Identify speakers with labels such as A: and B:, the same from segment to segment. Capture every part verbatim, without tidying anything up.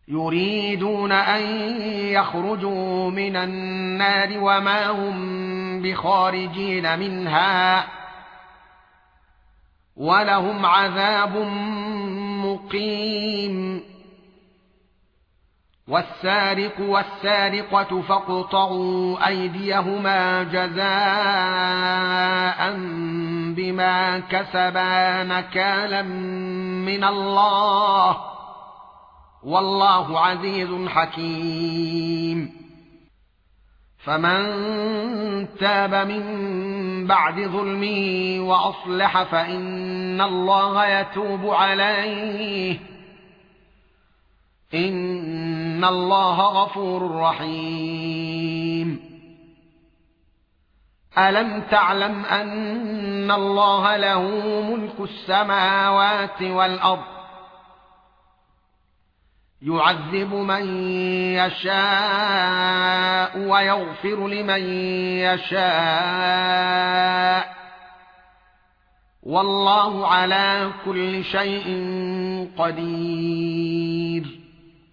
A: يريدون أن يخرجوا من النار وما هم بخارجين منها ولهم عذاب مقيم والسارق والسارقة فاقطعوا أيديهما جزاء بما كسبا نكالا من الله والله عزيز حكيم فمن تاب من بعد ظلمه وأصلح فإن الله يتوب عليه إن الله غفور رحيم ألم تعلم أن الله له ملك السماوات والأرض يعذب من يشاء ويغفر لمن يشاء والله على كل شيء قدير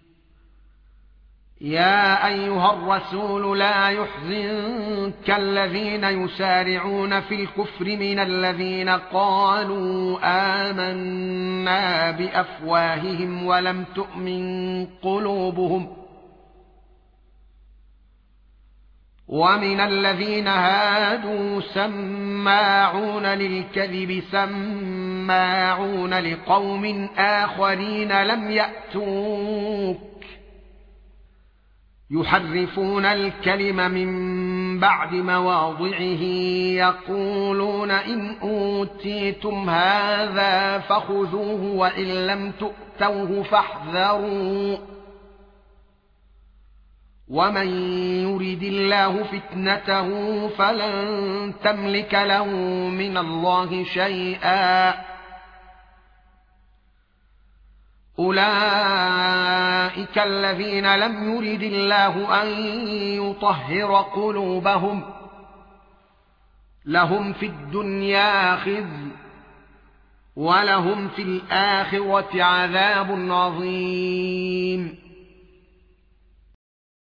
A: يا أيها الرسول لا يحزنك الذين يسارعون في الكفر من الذين قالوا آمنا بأفواههم ولم تؤمن قلوبهم ومن الذين هادوا سماعون للكذب سماعون لقوم آخرين لم يأتوك يحرفون الكلم من بعد مواضعه يقولون إن أوتيتم هذا فخذوه وإن لم تؤتوه فاحذروا ومن يرد الله فتنته فلن تملك له من الله شيئا أولئك الذين لم يرد الله أن يطهر قلوبهم لهم في الدنيا خزي ولهم في الآخرة عذاب عظيم